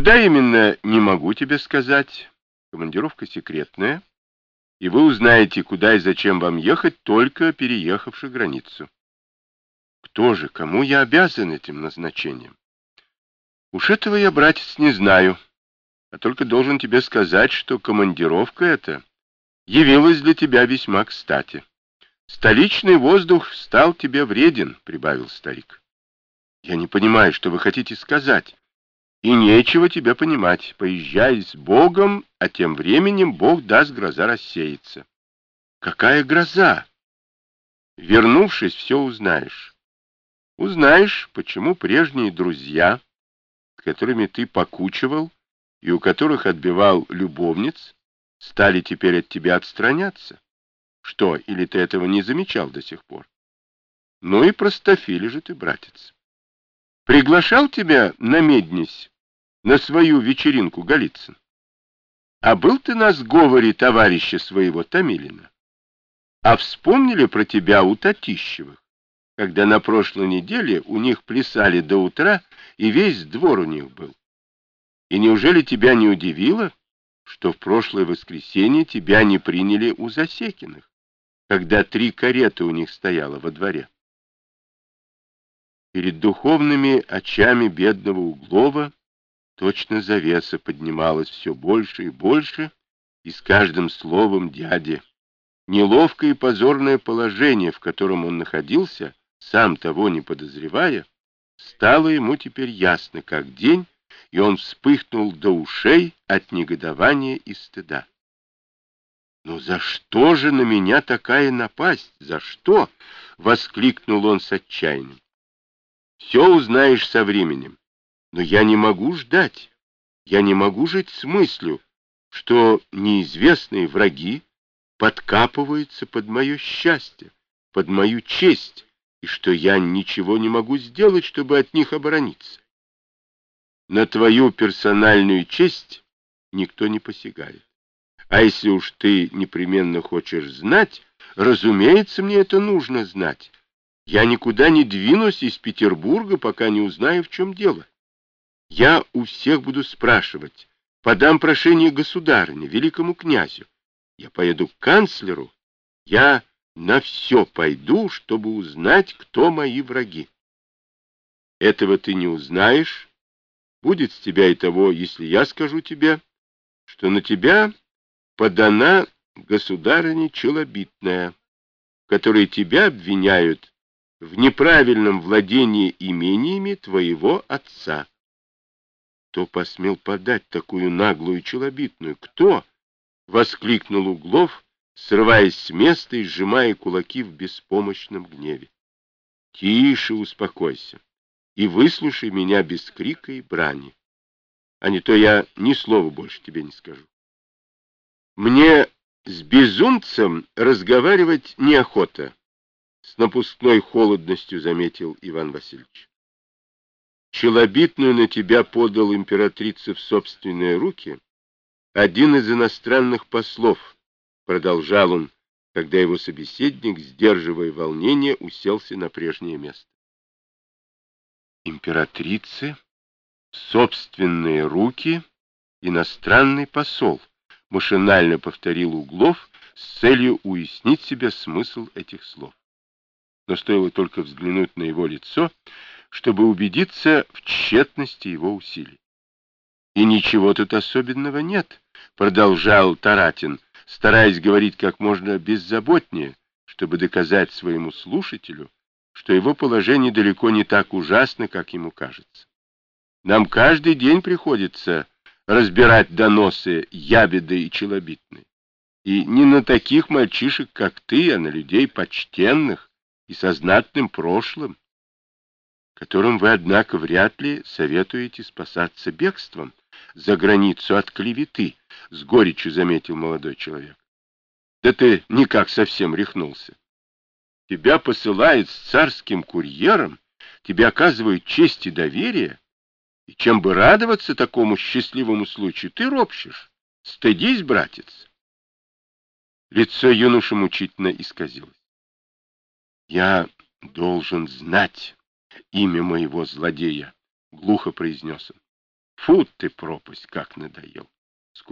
Куда именно, не могу тебе сказать. Командировка секретная, и вы узнаете, куда и зачем вам ехать, только переехавши границу. Кто же, кому я обязан этим назначением? Уж этого я, братец, не знаю, а только должен тебе сказать, что командировка эта явилась для тебя весьма кстати. Столичный воздух стал тебе вреден, прибавил старик. Я не понимаю, что вы хотите сказать. И нечего тебе понимать. Поезжай с Богом, а тем временем Бог даст, гроза рассеется. Какая гроза? Вернувшись, все узнаешь. Узнаешь, почему прежние друзья, с которыми ты покучивал и у которых отбивал любовниц, стали теперь от тебя отстраняться. Что, или ты этого не замечал до сих пор? Ну и простофили же ты, братец. Приглашал тебя на Меднись, на свою вечеринку Голицын. А был ты на сговоре товарища своего Томилина? А вспомнили про тебя у Татищевых, когда на прошлой неделе у них плясали до утра, и весь двор у них был? И неужели тебя не удивило, что в прошлое воскресенье тебя не приняли у Засекиных, когда 3 кареты у них стояло во дворе? Перед духовными очами бедного Углова точно завеса поднималась все больше и больше, и с каждым словом дяди. Неловкое и позорное положение, в котором он находился, сам того не подозревая, стало ему теперь ясно как день, и он вспыхнул до ушей от негодования и стыда. «Ну за что же на меня такая напасть? За что?» — воскликнул он с отчаянием. «Все узнаешь со временем. Но я не могу ждать. Я не могу жить с мыслью, что неизвестные враги подкапываются под мое счастье, под мою честь, и что я ничего не могу сделать, чтобы от них оборониться. На твою персональную честь никто не посягает. А если уж ты непременно хочешь знать, разумеется, мне это нужно знать. Я никуда не двинусь из Петербурга, пока не узнаю, в чем дело. Я у всех буду спрашивать, подам прошение государыне, великому князю. Я поеду к канцлеру, я на все пойду, чтобы узнать, кто мои враги. Этого ты не узнаешь. Будет с тебя и того, если я скажу тебе, что на тебя подана государыня Челобитная, в которой тебя обвиняют в неправильном владении имениями твоего отца. Кто посмел подать такую наглую Челобитную? Кто? — воскликнул Углов, срываясь с места и сжимая кулаки в беспомощном гневе. — Тише, успокойся и выслушай меня без крика и брани, а не то я ни слова больше тебе не скажу. Мне с безумцем разговаривать неохота, — с напускной холодностью заметил Иван Васильевич. Челобитную на тебя подал императрица в собственные руки один из иностранных послов, — продолжал он, когда его собеседник, сдерживая волнение, уселся на прежнее место. Императрицы в собственные руки иностранный посол, — машинально повторил Углов с целью уяснить себе смысл этих слов. Но стоило только взглянуть на его лицо, чтобы убедиться в тщетности его усилий. «И ничего тут особенного нет», — продолжал Таратин, стараясь говорить как можно беззаботнее, чтобы доказать своему слушателю, что его положение далеко не так ужасно, как ему кажется. «Нам каждый день приходится разбирать доносы Ябеды и Челобитной. И не на таких мальчишек, как ты, а на людей почтенных и со знатным прошлым, которым вы, однако, вряд ли советуете спасаться бегством за границу от клеветы, — с горечью заметил молодой человек. — Да ты никак совсем рехнулся. Тебя посылают с царским курьером, тебе оказывают честь и доверие, и чем бы радоваться такому счастливому случаю, ты ропщешь. Стыдись, братец. Лицо юноши мучительно исказилось. — Я должен знать имя моего злодея, — глухо произнес он. Фу ты, пропасть, как надоел.